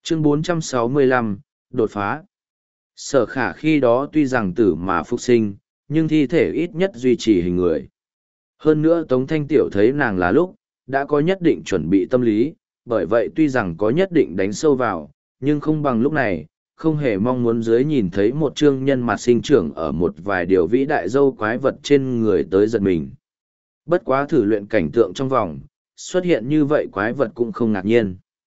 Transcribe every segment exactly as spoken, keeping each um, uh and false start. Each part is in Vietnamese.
Chương bốn trăm sáu mươi lăm, đột phá. Sở khả khi đó tuy rằng tử mà phục sinh, nhưng thi thể ít nhất duy trì hình người. Hơn nữa Tống Thanh Tiểu thấy nàng là lúc, đã có nhất định chuẩn bị tâm lý, bởi vậy tuy rằng có nhất định đánh sâu vào, nhưng không bằng lúc này, không hề mong muốn dưới nhìn thấy một trương nhân mặt sinh trưởng ở một vài điều vĩ đại dâu quái vật trên người tới giật mình. Bất quá thử luyện cảnh tượng trong vòng, xuất hiện như vậy quái vật cũng không ngạc nhiên.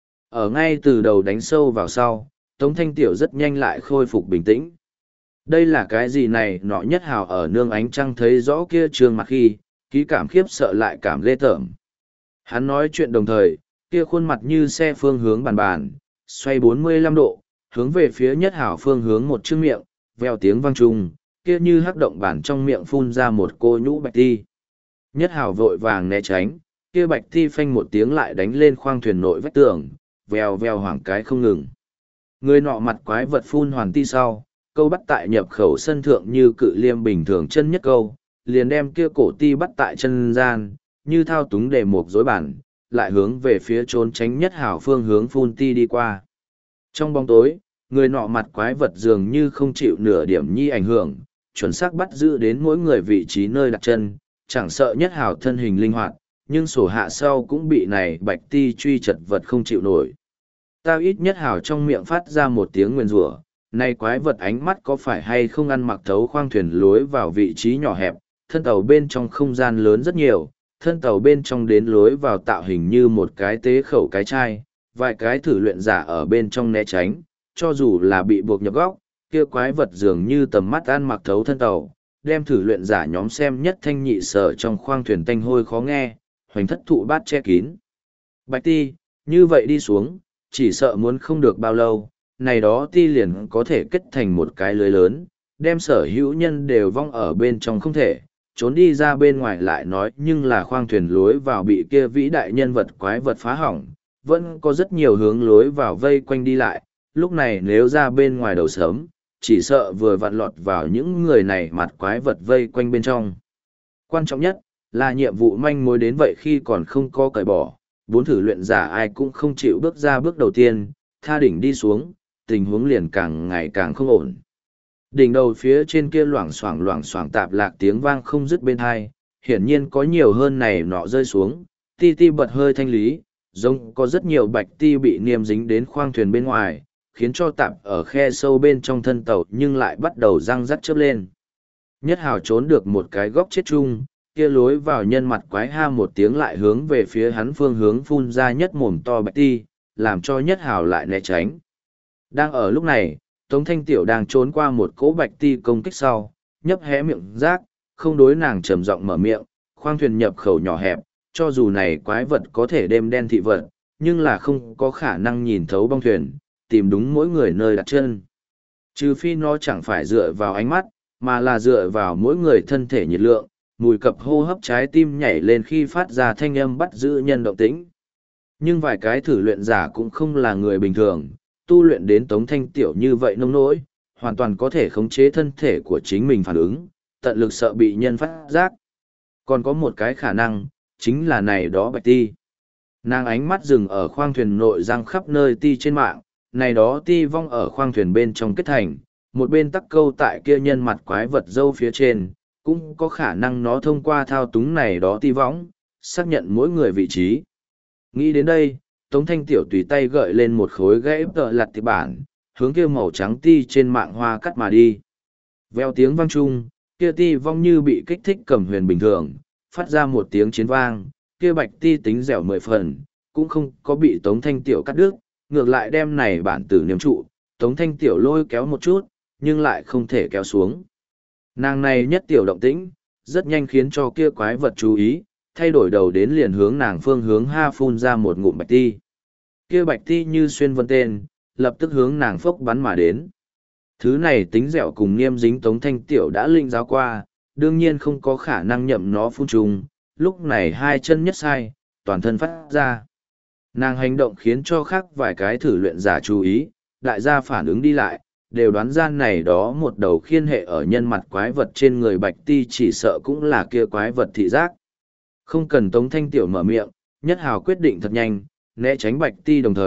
Ở ngay từ đầu đánh sâu vào sau, Tống Thanh Tiểu rất nhanh lại khôi phục bình tĩnh. Đây là cái gì này nọ nhất hào ở nương ánh trăng thấy rõ kia trương mặt khi, ký cảm khiếp sợ lại cảm ghê tởm. Hắn nói chuyện đồng thời, kia khuôn mặt như xe phương hướng bàn bàn, xoay bốn mươi lăm độ, hướng về phía nhất hào phương hướng một chiếc miệng, veo tiếng vang trùng, kia như hắc động bản trong miệng phun ra một cô nhũ bạch ti. Nhất hào vội vàng né tránh, kia bạch ti phanh một tiếng lại đánh lên khoang thuyền nội vách tường, veo veo hoảng cái không ngừng. Người nọ mặt quái vật phun hoàn ti sau, câu bắt tại nhập khẩu sân thượng như cự liêm bình thường chân nhất câu, liền đem kia cổ ti bắt tại chân gian, như thao túng đề mục dối bản, lại hướng về phía trốn tránh nhất hảo phương hướng phun ti đi qua. Trong bóng tối, người nọ mặt quái vật dường như không chịu nửa điểm nhi ảnh hưởng, chuẩn xác bắt giữ đến mỗi người vị trí nơi đặt chân, chẳng sợ nhất hảo thân hình linh hoạt, nhưng sổ hạ sau cũng bị này bạch ti truy chật vật không chịu nổi. Tao ít nhất hảo trong miệng phát ra một tiếng nguyền rủa, này quái vật ánh mắt có phải hay không ăn mặc thấu khoang thuyền lối vào vị trí nhỏ hẹp, thân tàu bên trong không gian lớn rất nhiều, thân tàu bên trong đến lối vào tạo hình như một cái tế khẩu cái chai, vài cái thử luyện giả ở bên trong né tránh, cho dù là bị buộc nhập góc, kia quái vật dường như tầm mắt ăn mặc thấu thân tàu, đem thử luyện giả nhóm xem nhất thanh nhị sở trong khoang thuyền tanh hôi khó nghe, hoành thất thụ bát che kín. Bạch ti, như vậy đi xuống, chỉ sợ muốn không được bao lâu, này đó ti liền có thể kết thành một cái lưới lớn, đem sở hữu nhân đều vong ở bên trong không thể, trốn đi ra bên ngoài lại nói nhưng là khoang thuyền lối vào bị kia vĩ đại nhân vật quái vật phá hỏng, vẫn có rất nhiều hướng lối vào vây quanh đi lại, lúc này nếu ra bên ngoài đầu sớm, chỉ sợ vừa vặn lọt vào những người này mặt quái vật vây quanh bên trong. Quan trọng nhất, là nhiệm vụ manh mối đến vậy khi còn không có cởi bỏ, bốn thử luyện giả ai cũng không chịu bước ra bước đầu tiên, tha đỉnh đi xuống, tình huống liền càng ngày càng không ổn. Đỉnh đầu phía trên kia loảng xoảng loảng xoảng tạp lạc tiếng vang không dứt bên hai, hiển nhiên có nhiều hơn này nọ rơi xuống, ti ti bật hơi thanh lý, giống có rất nhiều bạch ti bị niêm dính đến khoang thuyền bên ngoài, khiến cho tạp ở khe sâu bên trong thân tàu nhưng lại bắt đầu răng rắc chớp lên. Nhất hào trốn được một cái góc chết chung, kia lối vào nhân mặt quái ha một tiếng lại hướng về phía hắn phương hướng phun ra nhất mồm to bạch ti, làm cho nhất hào lại né tránh. Đang ở lúc này, Tống Thanh Tiểu đang trốn qua một cỗ bạch ti công kích sau, nhấp hé miệng rác, không đối nàng trầm giọng mở miệng, khoang thuyền nhập khẩu nhỏ hẹp, cho dù này quái vật có thể đem đen thị vật, nhưng là không có khả năng nhìn thấu bong thuyền, tìm đúng mỗi người nơi đặt chân. Trừ phi nó chẳng phải dựa vào ánh mắt, mà là dựa vào mỗi người thân thể nhiệt lượng, mùi cập hô hấp trái tim nhảy lên khi phát ra thanh âm bắt giữ nhân động tĩnh. Nhưng vài cái thử luyện giả cũng không là người bình thường, tu luyện đến Tống Thanh Tiểu như vậy nông nỗi, hoàn toàn có thể khống chế thân thể của chính mình phản ứng, tận lực sợ bị nhân phát giác. Còn có một cái khả năng, chính là này đó bạch ti. Nàng ánh mắt dừng ở khoang thuyền nội răng khắp nơi ti trên mạng, này đó ti vong ở khoang thuyền bên trong kết thành, một bên tắc câu tại kia nhân mặt quái vật dâu phía trên, cũng có khả năng nó thông qua thao túng này đó ti vong, xác nhận mỗi người vị trí. Nghĩ đến đây, Tống Thanh Tiểu tùy tay gợi lên một khối gãy tợ lặt tiệp bản, hướng kia màu trắng ti trên mạng hoa cắt mà đi. Veo tiếng vang chung, kia ti vong như bị kích thích cầm huyền bình thường, phát ra một tiếng chiến vang, kia bạch ti tính dẻo mười phần, cũng không có bị Tống Thanh Tiểu cắt đứt, ngược lại đem này bản tử niêm trụ, Tống Thanh Tiểu lôi kéo một chút, nhưng lại không thể kéo xuống. Nàng này nhất tiểu động tĩnh, rất nhanh khiến cho kia quái vật chú ý, thay đổi đầu đến liền hướng nàng phương hướng ha phun ra một ngụm bạch ti. Kia bạch ti như xuyên vân tên, lập tức hướng nàng phốc bắn mà đến. Thứ này tính dẻo cùng niêm dính Tống Thanh Tiểu đã linh giáo qua, đương nhiên không có khả năng nhậm nó phun trùng, lúc này hai chân nhất sai, toàn thân phát ra. Nàng hành động khiến cho khác vài cái thử luyện giả chú ý, đại gia phản ứng đi lại, đều đoán ra này đó một đầu khiên hệ ở nhân mặt quái vật trên người bạch ti chỉ sợ cũng là kia quái vật thị giác. Không cần Tống Thanh Tiểu mở miệng, nhất hào quyết định thật nhanh, né tránh bạch ti đồng thời,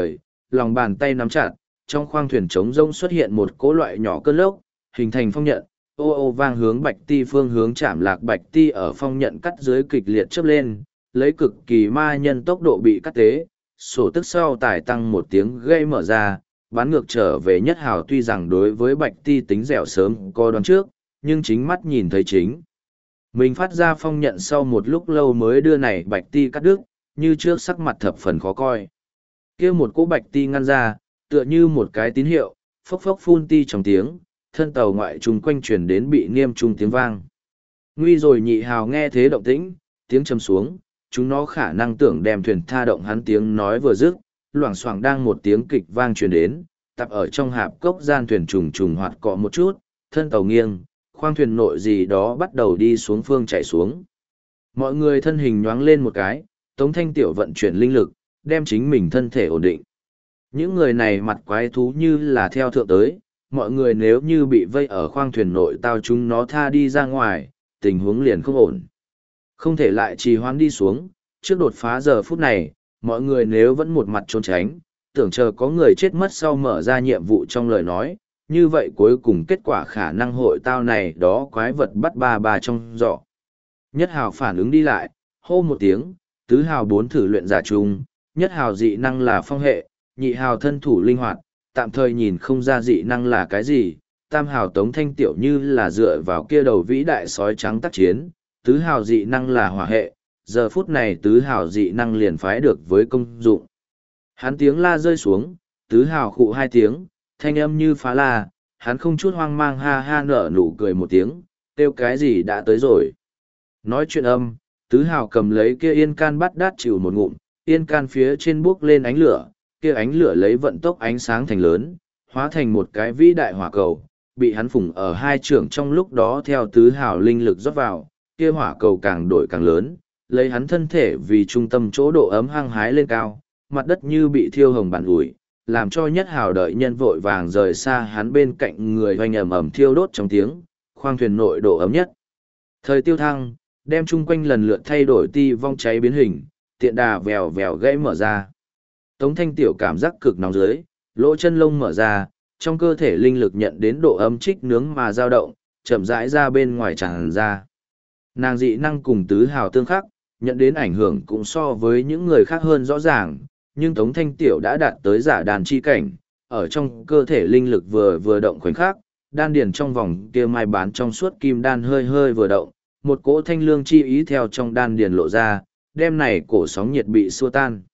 lòng bàn tay nắm chặt, trong khoang thuyền trống rỗng xuất hiện một cỗ loại nhỏ cơn lốc, hình thành phong nhận, ô ô vang hướng Bạch Ti phương hướng chạm lạc Bạch Ti ở phong nhận cắt dưới kịch liệt chớp lên, lấy cực kỳ ma nhân tốc độ bị cắt tế, sổ tức sau tải tăng một tiếng gây mở ra, bán ngược trở về Nhất Hào tuy rằng đối với Bạch Ti tính dẻo sớm có đoán trước, nhưng chính mắt nhìn thấy chính. Mình phát ra phong nhận sau một lúc lâu mới đưa này Bạch Ti cắt đứt, như trước sắc mặt thập phần khó coi. Kia một cỗ Bạch Ti ngăn ra, tựa như một cái tín hiệu, phốc phốc phun ti trong tiếng, thân tàu ngoại trùng quanh truyền đến bị niêm trung tiếng vang. Nguy rồi Nhị Hào nghe thế động tĩnh, tiếng trầm xuống, chúng nó khả năng tưởng đem thuyền tha động hắn tiếng nói vừa dứt, loảng xoảng đang một tiếng kịch vang truyền đến, tập ở trong hạp cốc gian thuyền trùng trùng hoạt cọ một chút, thân tàu nghiêng, khoang thuyền nội gì đó bắt đầu đi xuống phương chạy xuống. Mọi người thân hình nhoáng lên một cái, Tống Thanh Tiểu vận chuyển linh lực, đem chính mình thân thể ổn định. Những người này mặt quái thú như là theo thượng tới, mọi người nếu như bị vây ở khoang thuyền nội tao chúng nó tha đi ra ngoài, tình huống liền không ổn. Không thể lại trì hoãn đi xuống, trước đột phá giờ phút này, mọi người nếu vẫn một mặt trốn tránh, tưởng chờ có người chết mất sau mở ra nhiệm vụ trong lời nói, như vậy cuối cùng kết quả khả năng hội tao này đó quái vật bắt ba ba trong giỏ. Nhất Hào phản ứng đi lại, hô một tiếng, tứ hào bốn thử luyện giả chung, Nhất Hào dị năng là phong hệ, nhị hào thân thủ linh hoạt, tạm thời nhìn không ra dị năng là cái gì, tam hào Tống Thanh Tiểu như là dựa vào kia đầu vĩ đại sói trắng tác chiến, tứ hào dị năng là hỏa hệ, giờ phút này tứ hào dị năng liền phái được với công dụng. Hắn tiếng la rơi xuống, tứ hào khụ hai tiếng, thanh âm như phá la, hắn không chút hoang mang ha ha nở nụ cười một tiếng, kêu cái gì đã tới rồi. Nói chuyện âm, tứ hào cầm lấy kia yên can bắt đát chịu một ngụm, yên can phía trên bước lên ánh lửa, kia ánh lửa lấy vận tốc ánh sáng thành lớn, hóa thành một cái vĩ đại hỏa cầu, bị hắn phủng ở hai trưởng trong lúc đó theo tứ hào linh lực rót vào, kia hỏa cầu càng đổi càng lớn, lấy hắn thân thể vì trung tâm chỗ độ ấm hăng hái lên cao, mặt đất như bị thiêu hồng bản ủi, làm cho Nhất Hào đợi nhân vội vàng rời xa hắn bên cạnh người hoành ầm ầm thiêu đốt trong tiếng, khoang thuyền nội độ ấm nhất. Thời tiêu thăng, đem chung quanh lần lượt thay đổi ti vong cháy biến hình, tiện đà vèo vèo gãy mở ra. Tống Thanh Tiểu cảm giác cực nóng dưới, lỗ chân lông mở ra, trong cơ thể linh lực nhận đến độ ấm trích nướng mà dao động, chậm rãi ra bên ngoài tràn ra. Nàng dị năng cùng tứ hào tương khắc, nhận đến ảnh hưởng cũng so với những người khác hơn rõ ràng, nhưng Tống Thanh Tiểu đã đạt tới giả đàn chi cảnh, ở trong cơ thể linh lực vừa vừa động khoảnh khắc, đan điền trong vòng kia mai bán trong suốt kim đan hơi hơi vừa động, một cỗ thanh lương chi ý theo trong đan điền lộ ra, đem này cổ sóng nhiệt bị xua tan.